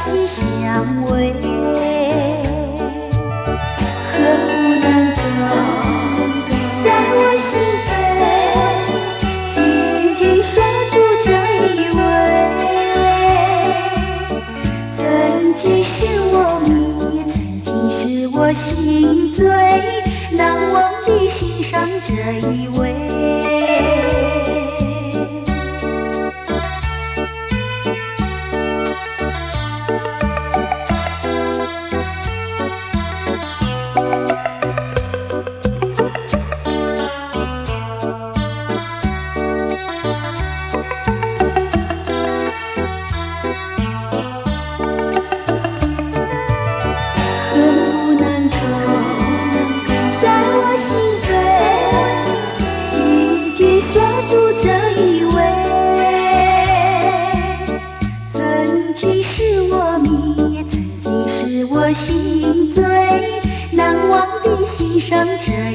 喜相偎，何不能够在我心扉紧紧锁住这一位？曾经是我迷，曾经是我心醉，难忘的心上这一位。锁住这一位，曾经是我迷，也曾经是我心醉，难忘的心上这